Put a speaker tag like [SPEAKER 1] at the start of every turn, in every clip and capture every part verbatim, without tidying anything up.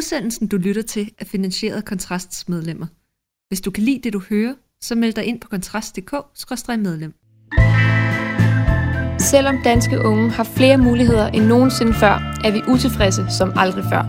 [SPEAKER 1] Udsendelsen, du lytter til, er finansieret af Kontrasts medlemmer. Hvis du kan lide det, du hører, så meld dig ind på kontrast punktum d k skråstreg medlem.
[SPEAKER 2] Selvom danske unge har flere muligheder end nogensinde før, er vi utilfredse som aldrig før.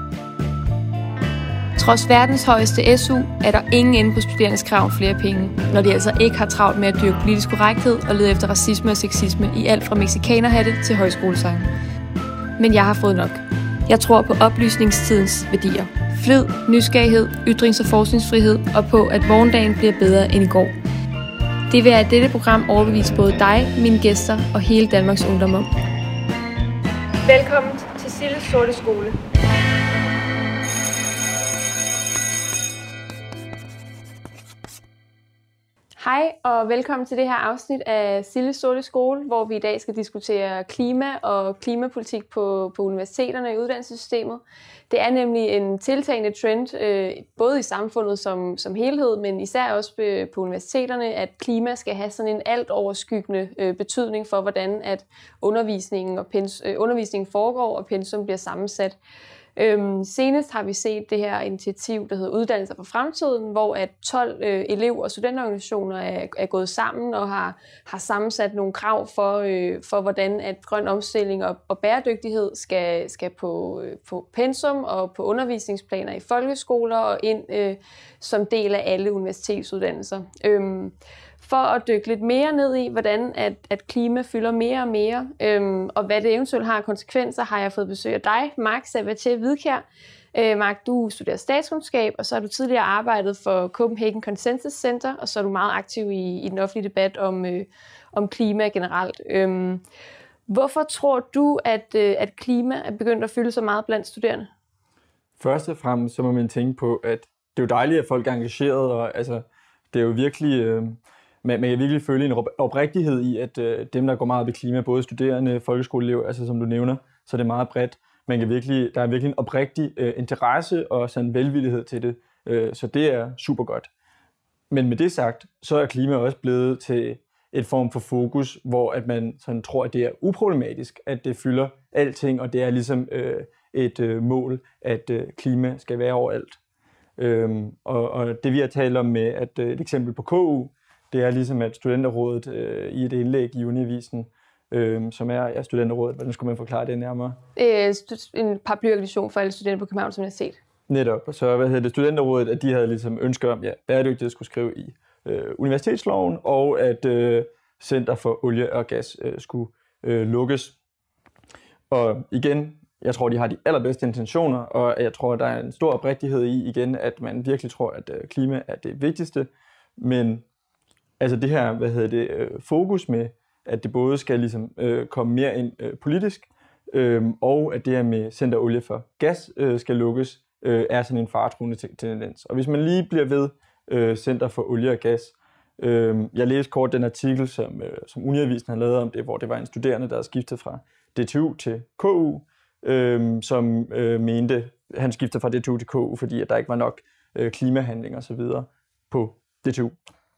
[SPEAKER 2] Trods verdens højeste S U er der ingen ende på studerendes krav om flere penge, når de altså ikke har travlt med at dyrke politisk korrekthed og lede efter racisme og sexisme i alt fra mexikanerhatte til højskolesange. Men jeg har fået nok. Jeg tror på oplysningstidens værdier. Flid, nysgerrighed, ytrings- og forskningsfrihed og på, at morgendagen bliver bedre end i går. Det vil jeg i dette program overbevise både dig, mine gæster og hele Danmarks ungdom om. Velkommen til Silles Sorte Skole. Hej og velkommen til det her afsnit af Silles Sorte Skole, hvor vi i dag skal diskutere klima og klimapolitik på, på universiteterne og i uddannelsessystemet. Det er nemlig en tiltagende trend, øh, både i samfundet som, som helhed, men især også på universiteterne, at klima skal have sådan en alt overskyggende øh, betydning for, hvordan at undervisningen, og pens, øh, undervisningen foregår og pensum bliver sammensat. Øhm, senest har vi set det her initiativ, der hedder Uddannelser for Fremtiden, hvor at tolv øh, elev- og studenterorganisationer er, er gået sammen og har, har sammensat nogle krav for, øh, for hvordan at grøn omstilling og, og bæredygtighed skal, skal på, øh, på pensum og på undervisningsplaner i folkeskoler og ind øh, som del af alle universitetsuddannelser. Øhm, For at dykke lidt mere ned i, hvordan at, at klima fylder mere og mere, øhm, og hvad det eventuelt har af konsekvenser, har jeg fået besøg af dig, Mark Sabatier Hvidkjær. Øh, Mark, du studerer statskundskab, og så har du tidligere arbejdet for Copenhagen Consensus Center, og så er du meget aktiv i, i den offentlige debat om, øh, om klima generelt. Øhm, hvorfor tror du, at, øh, at klima er begyndt at fylde så meget blandt studerende?
[SPEAKER 3] Først og fremmest så må man tænke på, at det er jo dejligt, at folk er engageret, og altså, det er jo virkelig... Øh, Man, man kan virkelig føle en oprigtighed i, at øh, dem, der går meget op i klima, både studerende, folkeskoleelever, altså som du nævner, så er det meget bredt. Man kan virkelig, der er virkelig en oprigtig øh, interesse og sådan en velvillighed til det, øh, så det er super godt. Men med det sagt, så er klima også blevet til et form for fokus, hvor at man sådan tror, at det er uproblematisk, at det fylder alting, og det er ligesom øh, et øh, mål, at øh, klima skal være overalt. Øhm, og, og det vi har talt om med at, øh, et eksempel på K U, det er ligesom, at Studenterrådet øh, i et indlæg i Univisen, øh, som er, er Studenterrådet, hvordan skulle man forklare det nærmere?
[SPEAKER 2] Øh, en paraplyorganisation for alle studenter på Københavns Universitet.
[SPEAKER 3] Netop, og så hvad hedder det, Studenterrådet, at de havde ligesom ønsker om, ja, bæredygtighed skulle skrive i øh, universitetsloven, og at øh, Center for Olie og Gas øh, skulle øh, lukkes. Og igen, jeg tror, de har de allerbedste intentioner, og jeg tror, der er en stor oprigtighed i igen, at man virkelig tror, at øh, klima er det vigtigste, men altså det her, hvad hedder det, øh, fokus med, at det både skal ligesom øh, komme mere ind øh, politisk, øh, og at det her med Center Olie for Gas øh, skal lukkes, øh, er sådan en faretruende tendens. Og hvis man lige bliver ved øh, Center for Olie og Gas, øh, jeg læste kort den artikel, som, øh, som Uniavisen har lavet om det, hvor det var en studerende, der havde skiftet fra D T U til K U, øh, som øh, mente, han skiftede fra D T U til K U, fordi at der ikke var nok øh, klimahandling og så videre på D T U.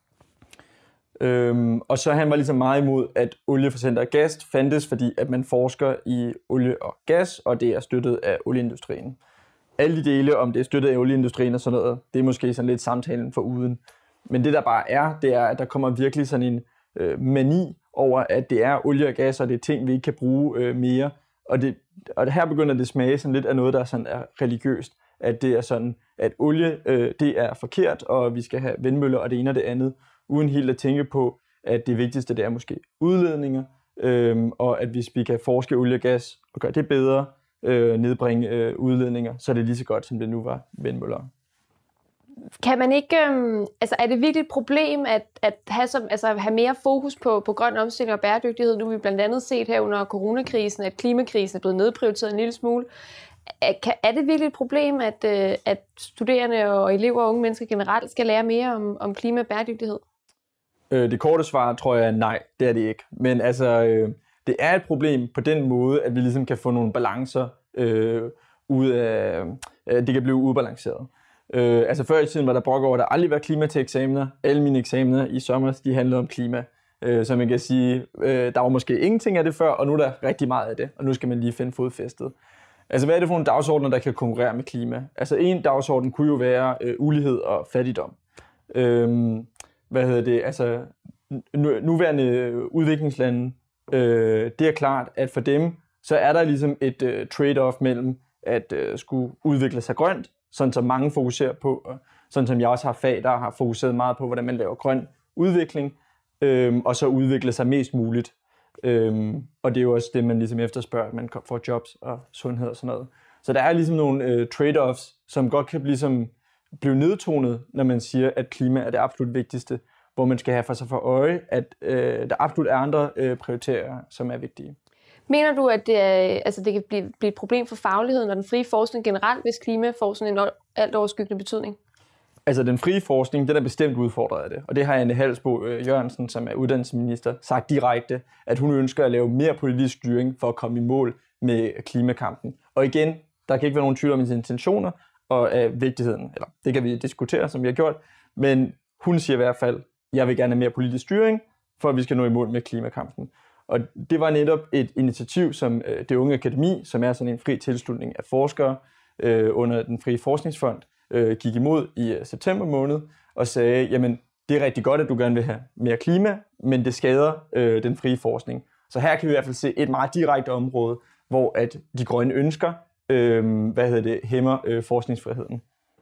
[SPEAKER 3] Øhm, og så han var ligesom meget imod, at olie for Center og Gas fandtes, fordi at man forsker i olie og gas, og det er støttet af olieindustrien. Alle de dele, om det er støttet af olieindustrien og sådan noget, det er måske sådan lidt samtalen for uden. Men det der bare er, det er, at der kommer virkelig sådan en øh, mani over, at det er olie og gas, og det er ting, vi ikke kan bruge øh, mere. Og, det, og her begynder det smage sådan lidt af noget, der sådan er religiøst. At det er sådan, at olie, øh, det er forkert, og vi skal have vindmøller og det ene og det andet, uden helt at tænke på, at det vigtigste det er måske udledninger, øhm, og at hvis vi kan forske olie og gas og gøre det bedre, øh, nedbringe øh, udledninger, så er det lige så godt, som det nu var vindmøller.
[SPEAKER 2] Kan man ikke, øhm, altså er det virkelig et problem at, at have, som, altså have mere fokus på, på grøn omstilling og bæredygtighed? Nu har vi blandt andet set her under coronakrisen, at klimakrisen er blevet nedprioriteret en lille smule. Er, kan, er det virkelig et problem, at, øh, at studerende og elever og unge mennesker generelt skal lære mere om, om klima og bæredygtighed?
[SPEAKER 3] Det korte svar tror jeg er nej, det er det ikke. Men altså, øh, det er et problem på den måde, at vi ligesom kan få nogle balancer øh, ud af, øh, det kan blive udbalanceret. Øh, altså før i tiden var der brok over, at der aldrig var klima til eksamener. Alle mine eksamener i sommer, de handlede om klima. Øh, så man kan sige, øh, der var måske ingenting af det før, og nu er der rigtig meget af det, og nu skal man lige finde fodfæstet. Altså, hvad er det for nogle dagsordner, der kan konkurrere med klima? Altså, en dagsorden kunne jo være øh, ulighed og fattigdom. Øhm, hvad hedder det? Altså, nu, nuværende udviklingslande, øh, det er klart, at for dem, så er der ligesom et øh, trade-off mellem at øh, skulle udvikle sig grønt, sådan som mange fokuserer på, og sådan som jeg også har fag, der har fokuseret meget på, hvordan man laver grøn udvikling, øh, og så udvikle sig mest muligt. Øhm, og det er jo også det, man ligesom efterspørger, at man får jobs og sundhed og sådan noget. Så der er ligesom nogle øh, trade-offs, som godt kan ligesom blive nedtonet, når man siger, at klima er det absolut vigtigste, hvor man skal have for sig for øje, at øh, der absolut er andre øh, prioriteringer, som er vigtige.
[SPEAKER 2] Mener du, at det, er, altså det kan blive, blive et problem for fagligheden og den frie forskning generelt, hvis klima får sådan en alt overskyggende betydning?
[SPEAKER 3] Altså den frie forskning, den er bestemt udfordret af det. Og det har Anne Halsbo øh, Jørgensen, som er uddannelsesminister, sagt direkte, at hun ønsker at lave mere politisk styring for at komme i mål med klimakampen. Og igen, der kan ikke være nogen tvivl om hendes intentioner og af vigtigheden. Eller det kan vi diskutere, som vi har gjort. Men hun siger i hvert fald, jeg vil gerne have mere politisk styring, for at vi skal nå i mål med klimakampen. Og det var netop et initiativ, som øh, Det Unge Akademi, som er sådan en fri tilslutning af forskere øh, under den frie forskningsfond, øh, gik imod i øh, september måned og sagde, jamen det er rigtig godt, at du gerne vil have mere klima, men det skader øh, den frie forskning. Så her kan vi i hvert fald se et meget direkte område, hvor at de grønne ønsker, øh, hvad hedder det, hæmmer øh, forskningsfriheden.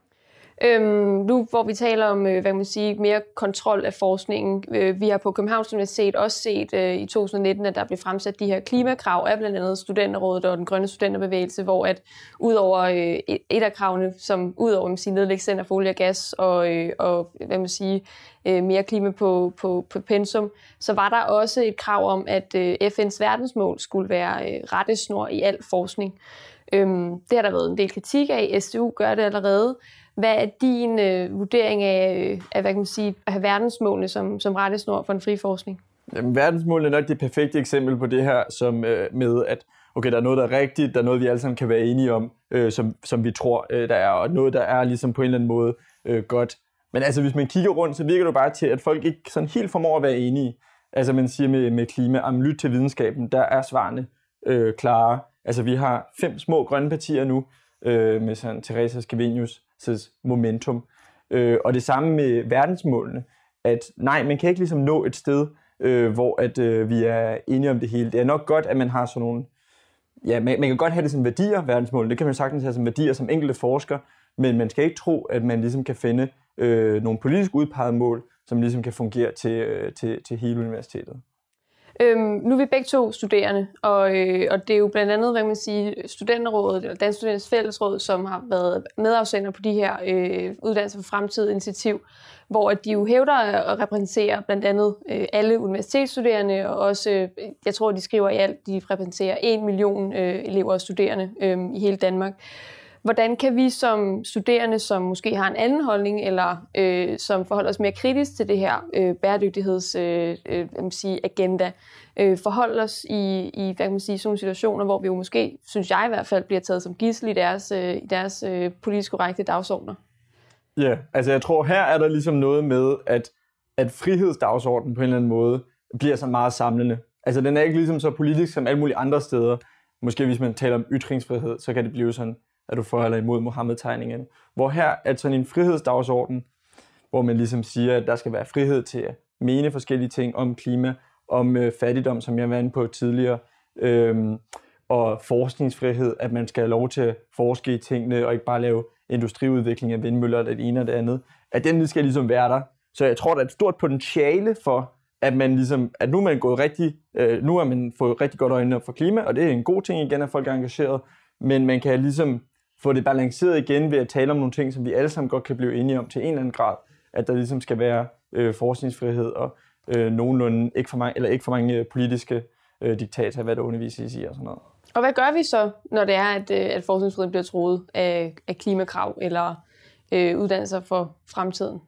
[SPEAKER 2] Øhm, nu hvor vi taler om øh, hvad kan man sige, mere kontrol af forskningen, øh, vi har på Københavns Universitet også set øh, i to tusind nitten, at der blev fremsat de her klimakrav af blandt andet Studenterrådet og den grønne studenterbevægelse, hvor at udover øh, et af kravene, som udover man sige, nedlægge Center for Olie og Gas og, øh, og hvad man sige, øh, mere klima på, på, på pensum, så var der også et krav om, at øh, F N's verdensmål skulle være øh, rettesnor i al forskning. Øhm, det har der været en del kritik af. S D U gør det allerede. Hvad er din øh, vurdering af, øh, af, hvad kan man sige, at have verdensmålene som, som rettesnor for en fri forskning?
[SPEAKER 3] Jamen, verdensmålene er nok det perfekte eksempel på det her, som øh, med at okay, der er noget, der er rigtigt, der er noget, vi alle sammen kan være enige om, øh, som, som vi tror, øh, der er, og noget, der er ligesom på en eller anden måde øh, godt. Men altså, hvis man kigger rundt, så virker det bare til, at folk ikke sådan helt formår at være enige. Altså, man siger med, med klima, om lyt til videnskaben, der er svarene øh, klare. Altså, vi har fem små grønne partier nu, øh, med sådan Teresa Scavenius' momentum. Øh, og det samme med verdensmålene, at nej, man kan ikke ligesom nå et sted, øh, hvor at, øh, vi er enige om det hele. Det er nok godt, at man har sådan nogle, ja, man, man kan godt have det som værdier, verdensmålene, det kan man sagtens have som værdier som enkelte forsker, men man skal ikke tro, at man ligesom kan finde øh, nogle politisk udpegede mål, som ligesom kan fungere til, øh, til, til hele universitetet.
[SPEAKER 2] Øhm, nu er vi begge to studerende, og, øh, og det er jo blandt andet, hvad man siger, Studenterrådet, eller Dansk Studenters Fællesråd, som har været medafsender på de her øh, uddannelser for fremtid initiativ, hvor de jo hævder at repræsentere blandt andet øh, alle universitetsstuderende, og også, øh, jeg tror, de skriver i alt, de repræsenterer en million øh, elever og studerende øh, i hele Danmark. Hvordan kan vi som studerende, som måske har en anden holdning, eller øh, som forholder os mere kritisk til det her øh, bæredygtigheds øh, øh, sige, agenda, øh, forholde os i, i hvad kan man sige, sådan nogle situationer, hvor vi jo måske, synes jeg i hvert fald, bliver taget som gidsel i deres, øh, i deres øh, politisk korrekte dagsordner?
[SPEAKER 3] Ja, yeah, altså jeg tror, her er der ligesom noget med, at, at frihedsdagsordenen på en eller anden måde bliver så meget samlende. Altså den er ikke ligesom så politisk som alle mulige andre steder. Måske hvis man taler om ytringsfrihed, så kan det blive sådan, at du for eller imod Mohammed-tegningen. Hvor her er sådan en frihedsdagsorden, hvor man ligesom siger, at der skal være frihed til at mene forskellige ting om klima, om øh, fattigdom, som jeg var inde på tidligere, øhm, og forskningsfrihed, at man skal have lov til at forske i tingene, og ikke bare lave industriudvikling af vindmøller eller det ene og det andet. At den skal ligesom være der. Så jeg tror, der er et stort potentiale for, at man ligesom, at nu er man gået rigtig, øh, nu har man fået rigtig godt øjnene op for klima, og det er en god ting igen, at folk er engageret, men man kan ligesom få det balanceret igen ved at tale om nogle ting, som vi alle sammen godt kan blive enige om til en eller anden grad, at der ligesom skal være øh, forskningsfrihed og øh, nogenlunde ikke for mange, eller ikke for mange øh, politiske øh, diktatorer, hvad der undervises i og sådan noget.
[SPEAKER 2] Og hvad gør vi så, når det er, at, at forskningsfriheden bliver truet af, af klimakrav eller øh, uddannelser for fremtiden?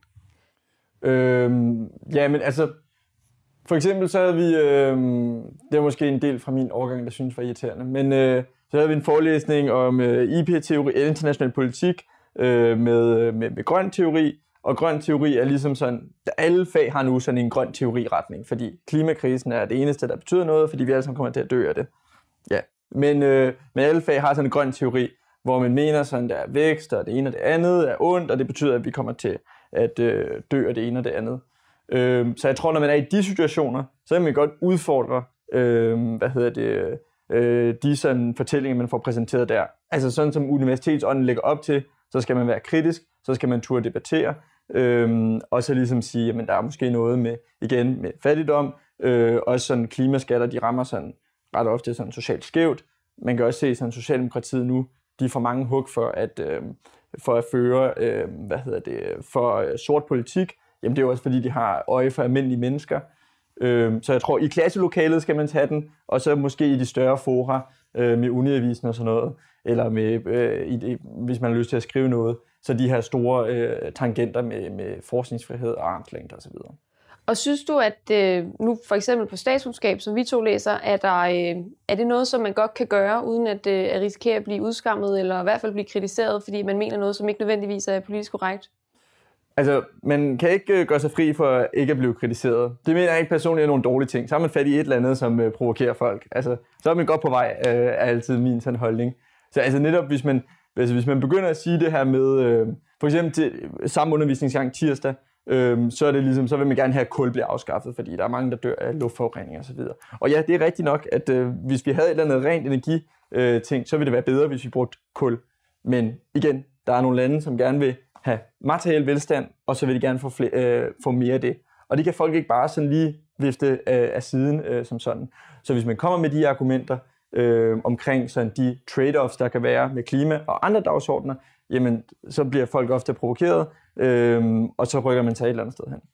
[SPEAKER 3] Øhm, ja, men altså, for eksempel så havde vi, øh, det er måske en del fra min årgang, der synes var irriterende, men øh, så havde vi en forelæsning om øh, I P-teori, international politik, øh, med, med, med grøn teori, og grøn teori er ligesom sådan, alle fag har nu sådan en grøn teori-retning, fordi klimakrisen er det eneste, der betyder noget, fordi vi alle sammen kommer til at dø af det. Ja, Men, øh, men alle fag har sådan en grøn teori, hvor man mener sådan, der er vækst, og det ene og det andet er ondt, og det betyder, at vi kommer til at øh, dø af det ene og det andet. Øh, så jeg tror, når man er i de situationer, så kan man godt udfordre, øh, hvad hedder det, øh, de sådan fortællinger, man får præsenteret der. Altså sådan som universitetsånden lægger op til, så skal man være kritisk, så skal man turde debattere, øh, og så ligesom sige, at der er måske noget med, igen, med fattigdom, øh, også sådan klimaskatter, de rammer sådan ret ofte sådan socialt skævt. Man kan også se sådan Socialdemokratiet nu, de får mange hug for at, øh, for at føre øh, hvad hedder det, for øh, sort politik. Jamen det er jo også fordi, de har øje for almindelige mennesker. Øh, så jeg tror, i klasselokalet skal man tage den, og så måske i de større fora øh, med Uniavisen og sådan noget, eller med, øh, i det, hvis man har lyst til at skrive noget, så de her store øh, tangenter med, med forskningsfrihed og armslængde osv.
[SPEAKER 2] Og synes du, at øh, nu for eksempel på statskundskab, som vi to læser, er, der, øh, er det noget, som man godt kan gøre, uden at, øh, at risikere at blive udskammet, eller i hvert fald blive kritiseret, fordi man mener noget, som ikke nødvendigvis er politisk korrekt? Altså,
[SPEAKER 3] man kan ikke gøre sig fri for ikke at blive kritiseret. Det mener jeg ikke personligt er nogle dårlige ting. Så har man fat i et eller andet, som øh, provokerer folk. Altså, så er man godt på vej, øh, er altid min sådan holdning. Så altså netop, hvis man, altså, hvis man begynder at sige det her med, øh, for eksempel til samme undervisningsgang tirsdag, Øhm, så er det ligesom, så vil man gerne have, at kul bliver afskaffet, fordi der er mange, der dør af luftforurening og så videre. Og ja, det er rigtigt nok, at øh, hvis vi havde et eller andet rent energi øh, ting, så ville det være bedre, hvis vi brugte kul. Men igen, der er nogle lande, som gerne vil have materiel velstand, og så vil de gerne få, flere, øh, få mere af det. Og det kan folk ikke bare sådan lige vifte øh, af siden øh, som sådan. Så hvis man kommer med de argumenter øh, omkring sådan de trade-offs, der kan være med klima og andre dagsordner, jamen så bliver folk ofte provokeret, Øhm, og så rykker man sig et eller andet sted hen.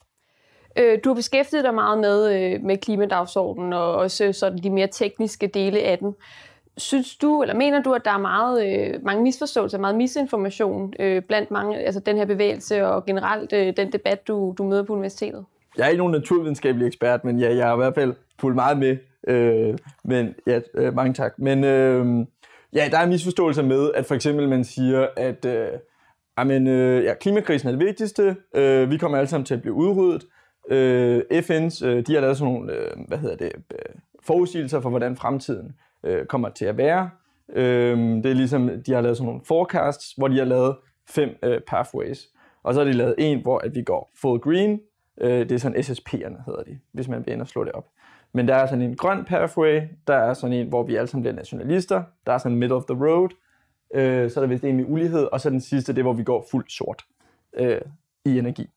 [SPEAKER 2] Øh, du har beskæftiget dig meget med, øh, med klimadagsordenen og også sådan de mere tekniske dele af den. Synes du, eller mener du, at der er meget, øh, mange misforståelser, meget misinformation øh, blandt mange, altså den her bevægelse og generelt øh, den debat, du, du møder på universitetet?
[SPEAKER 3] Jeg er ikke nogen naturvidenskabelig ekspert, men ja, jeg har i hvert fald fulgt meget med. Øh, men ja, øh, mange tak. Men øh, ja, der er misforståelser med, at for eksempel man siger, at øh, Jamen, øh, ja, klimakrisen er det vigtigste. Øh, vi kommer alle sammen til at blive udryddet. Øh, F N's, øh, de har lavet sådan nogle, øh, hvad hedder det, øh, forudsigelser for, hvordan fremtiden øh, kommer til at være. Øh, det er ligesom, de har lavet sådan nogle forecasts, hvor de har lavet fem øh, pathways. Og så har de lavet en, hvor at vi går full green. Øh, det er sådan S S P'erne, hedder de, hvis man vil ind og slå det op. Men der er sådan en grøn pathway. Der er sådan en, hvor vi alle sammen bliver nationalister. Der er sådan en middle of the road. Øh, så er der vist en med ulighed, og så den sidste, det er, hvor vi går fuldt sort øh, i energi.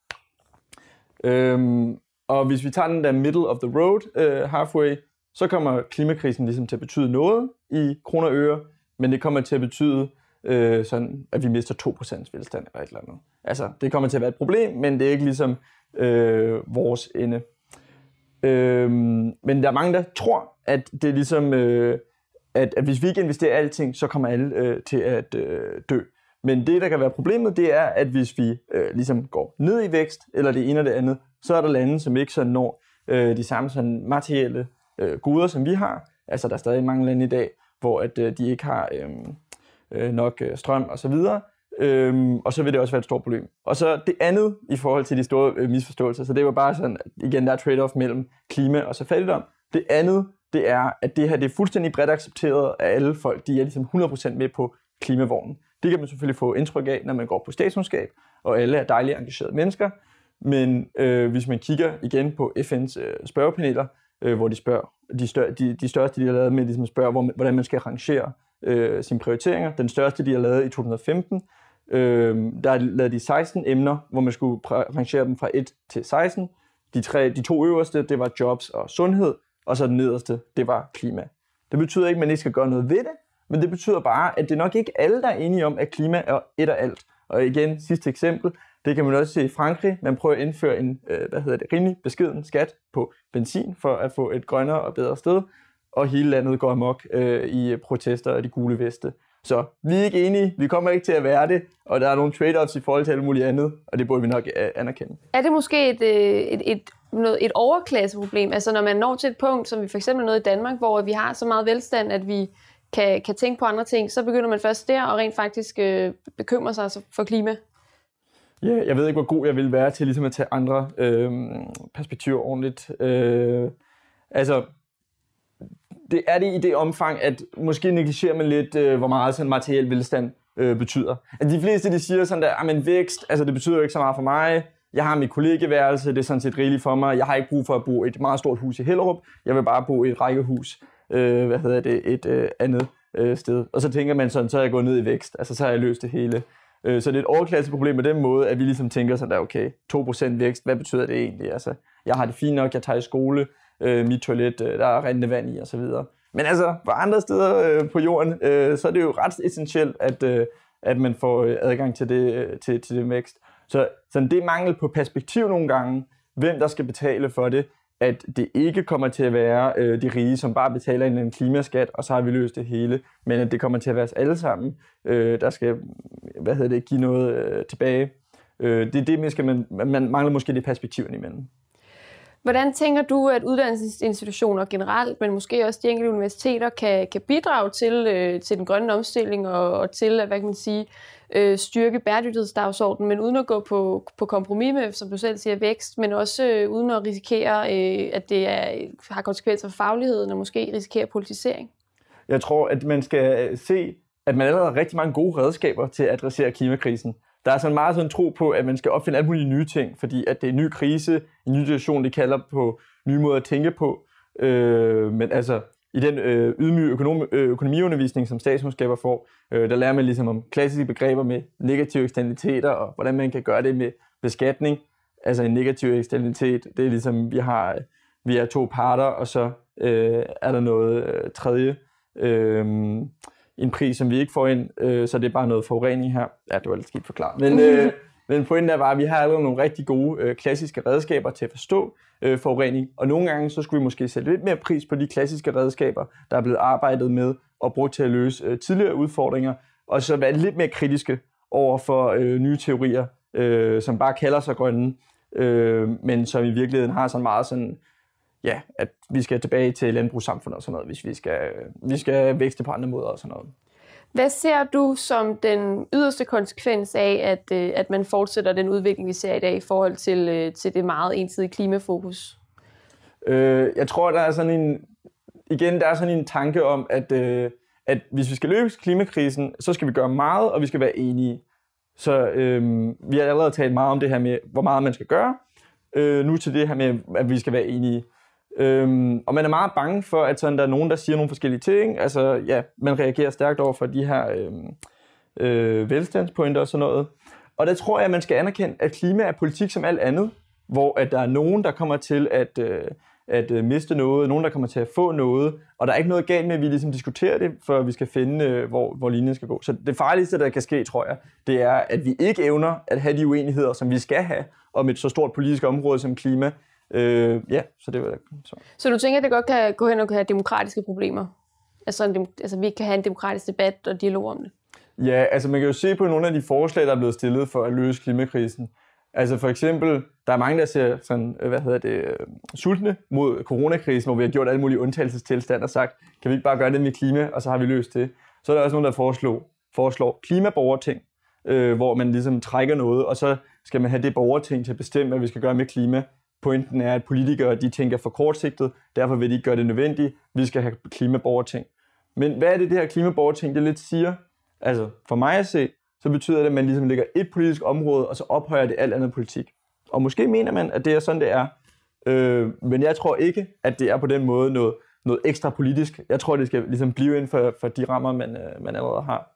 [SPEAKER 3] Øhm, og hvis vi tager den der middle of the road øh, halfway, så kommer klimakrisen ligesom til at betyde noget i kroner og øre, men det kommer til at betyde, øh, sådan, at vi mister to procent velstand eller et eller andet. Altså, det kommer til at være et problem, men det er ikke ligesom øh, vores ende. Øhm, men der er mange, der tror, at det er ligesom... Øh, At, at hvis vi ikke investerer alting, så kommer alle øh, til at øh, dø. Men det, der kan være problemet, det er, at hvis vi øh, ligesom går ned i vækst, eller det ene eller det andet, så er der lande, som ikke så når øh, de samme sådan materielle øh, goder, som vi har. Altså, der er stadig mange lande i dag, hvor at, øh, de ikke har øh, øh, nok øh, strøm og så videre. Øhm, og så vil det også være et stort problem. Og så det andet i forhold til de store øh, misforståelser, så det var bare sådan, igen, der er trade-off mellem klima og så fattigdom. Det andet, det er, at det her det er fuldstændig bredt accepteret af alle folk. De er ligesom hundrede procent med på klimavognen. Det kan man selvfølgelig få indtryk af, når man går på statskundskab, og alle er dejligt engagerede mennesker. Men øh, hvis man kigger igen på F N's øh, spørgepaneler, øh, hvor de spørger, de, stør, de, de største, de har lavet med, ligesom spørger, hvor, hvordan man skal rangere øh, sine prioriteringer. Den største, de har lavet i to tusind og femten, øh, der lavede de seksten emner, hvor man skulle rangere dem fra et til seksten. De, tre, de to øverste, det var jobs og sundhed, og så den nederste, det var klima. Det betyder ikke, at man ikke skal gøre noget ved det, men det betyder bare, at det er nok ikke alle, der er enige om, at klima er et og alt. Og igen, sidste eksempel, det kan man også se i Frankrig. Man prøver at indføre en øh, hvad hedder det, rimelig beskeden skat på benzin, for at få et grønnere og bedre sted. Og hele landet går amok øh, i protester og de gule veste. Så vi er ikke enige, vi kommer ikke til at være det, og der er nogle trade-offs i forhold til alt muligt andet, og det burde vi nok øh, anerkende.
[SPEAKER 2] Er det måske et, et, et, noget, et overklasseproblem? Altså når man når til et punkt, som vi for eksempel noget i Danmark, hvor vi har så meget velstand, at vi kan, kan tænke på andre ting, så begynder man først der og rent faktisk øh, bekymre sig for klima?
[SPEAKER 3] Ja, jeg ved ikke, hvor god jeg vil være til ligesom at tage andre øh, perspektiver ordentligt. Øh, altså, det er det i det omfang, at måske negligerer man lidt, øh, hvor meget sådan materiel velstand øh, betyder. At de fleste, de siger sådan der, men vækst, altså det betyder jo ikke så meget for mig. Jeg har mit kollegeværelse, det er sådan set rigeligt for mig. Jeg har ikke brug for at bo i et meget stort hus i Hellerup. Jeg vil bare bo i et rækkehus, øh, hvad hedder det, et øh, andet øh, sted. Og så tænker man sådan, så er jeg gået ned i vækst. Altså så har jeg løst det hele. Øh, så det er et overklasseproblem på den måde, at vi ligesom tænker sådan der, okay, to procent vækst, hvad betyder det egentlig? Altså, jeg har det fint nok, jeg tager i skole, øh, mit toilet, øh, der er rindende vand i og så videre. Men altså, på andre steder øh, på jorden, øh, så er det jo ret essentielt, at, øh, at man får øh, adgang til det, øh, til, til det vækst. Så sådan, det er mangel på perspektiv nogle gange, hvem der skal betale for det, at det ikke kommer til at være øh, de rige, som bare betaler en, en klimaskat, og så har vi løst det hele, men at det kommer til at være os alle sammen, øh, der skal hvad hedder det, give noget øh, tilbage. Øh, det er det, man, skal, man, man mangler måske det perspektiv imellem.
[SPEAKER 2] Hvordan tænker du, at uddannelsesinstitutioner generelt, men måske også de enkelte universiteter, kan, kan bidrage til, øh, til den grønne omstilling og, og til at hvad kan man sige, øh, styrke bæredygtighedsdagsordenen, men uden at gå på, på kompromis med, som du selv siger, vækst, men også øh, uden at risikere, øh, at det er, har konsekvenser for fagligheden og måske risikere politisering? Jeg
[SPEAKER 3] tror, at man skal se, at man allerede har rigtig mange gode redskaber til at adressere klimakrisen. Der er sådan meget sådan en tro på, at man skal opfinde alle mulige nye ting, fordi at det er en ny krise, en ny situation, det kalder på nye måder at tænke på. Øh, men altså, i den øh, ydmyge økonom, øh, økonomiundervisning, som statskundskaber får, øh, der lærer man ligesom om klassiske begreber med negative eksternaliteter, og hvordan man kan gøre det med beskatning. Altså en negativ eksternalitet, det er ligesom, vi har vi er to parter, og så øh, er der noget øh, tredje. Øh, en pris, som vi ikke får ind, øh, så det er bare noget forurening her. Ja, det var lidt skidt forklaret. Men, øh, men pointen er bare, at vi har allerede nogle rigtig gode øh, klassiske redskaber til at forstå øh, forurening, og nogle gange så skulle vi måske sætte lidt mere pris på de klassiske redskaber, der er blevet arbejdet med og brugt til at løse øh, tidligere udfordringer, og så være lidt mere kritiske over for øh, nye teorier, øh, som bare kalder sig grønne, øh, men som i virkeligheden har sådan meget sådan, ja, at vi skal tilbage til landbrugssamfundet og sådan noget, hvis vi skal, vi skal vækste på andre måder og sådan noget.
[SPEAKER 2] Hvad ser du som den yderste konsekvens af, at, at man fortsætter den udvikling, vi ser i dag i forhold til, til det meget ensidige klimafokus?
[SPEAKER 3] Øh, jeg tror, der er sådan en, igen, der er sådan en tanke om, at, øh, at hvis vi skal løse klimakrisen, så skal vi gøre meget, og vi skal være enige. Så øh, vi har allerede talt meget om det her med, hvor meget man skal gøre. Øh, nu til det her med, at vi skal være enige. Øhm, og man er meget bange for, at sådan, der er nogen, der siger nogle forskellige ting. Altså, ja, man reagerer stærkt over for de her øh, øh, velstandspointer og sådan noget. Og der tror jeg, at man skal anerkende, at klima er politik som alt andet, hvor at der er nogen, der kommer til at, øh, at øh, miste noget, nogen, der kommer til at få noget, og der er ikke noget galt med, at vi ligesom diskuterer det, for vi skal finde, øh, hvor, hvor linjen skal gå. Så det farligste, der kan ske, tror jeg, det er, at vi ikke evner at have de uenigheder, som vi skal have om et så stort politisk område som klima. Øh, ja, så det var så.
[SPEAKER 2] Så du tænker, at det godt kan gå hen og kan have demokratiske problemer? Altså, en, altså vi ikke kan have en demokratisk debat og dialog om det?
[SPEAKER 3] Ja, altså man kan jo se på nogle af de forslag, der er blevet stillet for at løse klimakrisen. Altså for eksempel, der er mange, der ser sådan, hvad hedder det, sultne mod coronakrisen, hvor vi har gjort alle mulige undtagelsestilstand og sagt, kan vi ikke bare gøre det med klima, og så har vi løst det. Så er der også nogen, der foreslår, foreslår klimaborgerting, øh, hvor man ligesom trækker noget, og så skal man have det borgerting til at bestemme, hvad vi skal gøre med klima. Pointen er, at politikere de tænker for kortsigtet, derfor vil de ikke gøre det nødvendigt. Vi skal have klimaborgerting. Men hvad er det, det her klimaborgerting, det lidt siger? Altså, for mig at se, så betyder det, at man ligesom lægger et politisk område, og så ophøjer det alt andet politik. Og måske mener man, at det er sådan, det er. Øh, men jeg tror ikke, at det er på den måde noget, noget ekstra politisk. Jeg tror, det skal ligesom blive inden for, for de rammer, man, man allerede har.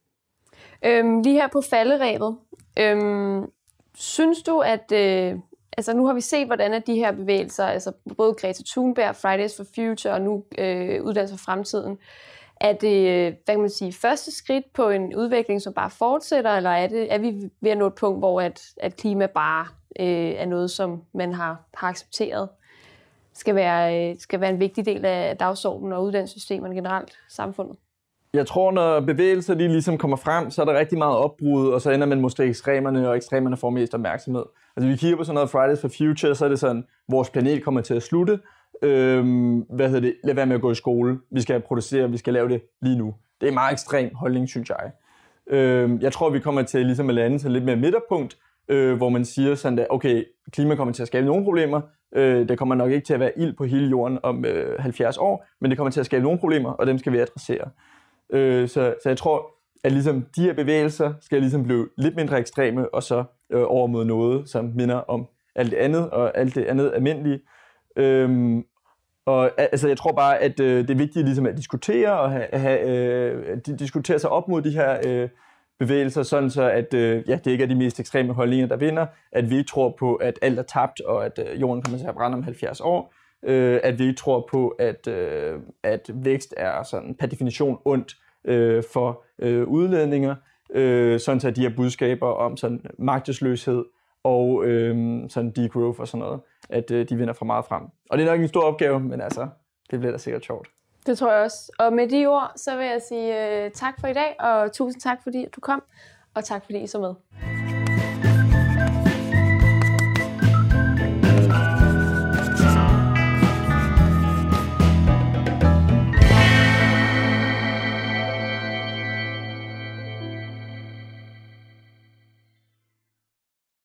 [SPEAKER 2] Øhm, lige her på falderebet. Øhm, synes du, at... Øh Altså nu har vi set, hvordan de her bevægelser, altså både Greta Thunberg, Fridays for Future og nu øh, Uddannelse for Fremtiden, er det, hvad kan man sige, første skridt på en udvikling, som bare fortsætter, eller er, det, er vi ved at nå et punkt, hvor at, at klima bare øh, er noget, som man har, har accepteret, skal være, øh, skal være en vigtig del af dagsordenen og uddannelsessystemerne generelt samfundet?
[SPEAKER 3] Jeg tror, når bevægelser de ligesom kommer frem, så er der rigtig meget opbrud, og så ender man måske ekstremerne, og ekstremerne får mest opmærksomhed. Altså vi kigger på sådan noget Fridays for Future, så er det sådan, vores planet kommer til at slutte. Øhm, hvad hedder det? Lad være med at gå i skole. Vi skal producere, vi skal lave det lige nu. Det er en meget ekstrem holdning, synes jeg. Øhm, jeg tror, vi kommer til ligesom at lande til lidt mere midterpunkt, øh, hvor man siger sådan, at okay, klima kommer til at skabe nogle problemer, øh, det kommer nok ikke til at være ild på hele jorden om øh, halvfjerds år, men det kommer til at skabe nogle problemer, og dem skal vi adressere. Øh, så, så jeg tror, at ligesom de her bevægelser skal ligesom blive lidt mindre ekstreme, og så øh, over mod noget, som minder om alt det andet, og alt det andet almindelige. Øhm, og altså, jeg tror bare, at øh, det er vigtigt ligesom at diskutere, og have, have, øh, diskutere sig op mod de her øh, bevægelser, sådan så at øh, ja, det ikke er de mest ekstreme holdninger, der vinder, at vi ikke tror på, at alt er tabt, og at øh, jorden kommer til at brænde om halvfjerds år, øh, at vi ikke tror på, at, øh, at vækst er sådan per definition ondt øh, for øh, udledninger, øh, sådan så at de her budskaber om sådan magtesløshed og øh, sådan degrowth og sådan noget, at øh, de vinder for meget frem. Og det er nok en stor opgave, men altså, det bliver da sikkert sjovt.
[SPEAKER 2] Det tror jeg også. Og med de ord, så vil jeg sige uh, tak for i dag, og tusind tak, fordi du kom, og tak fordi I så med.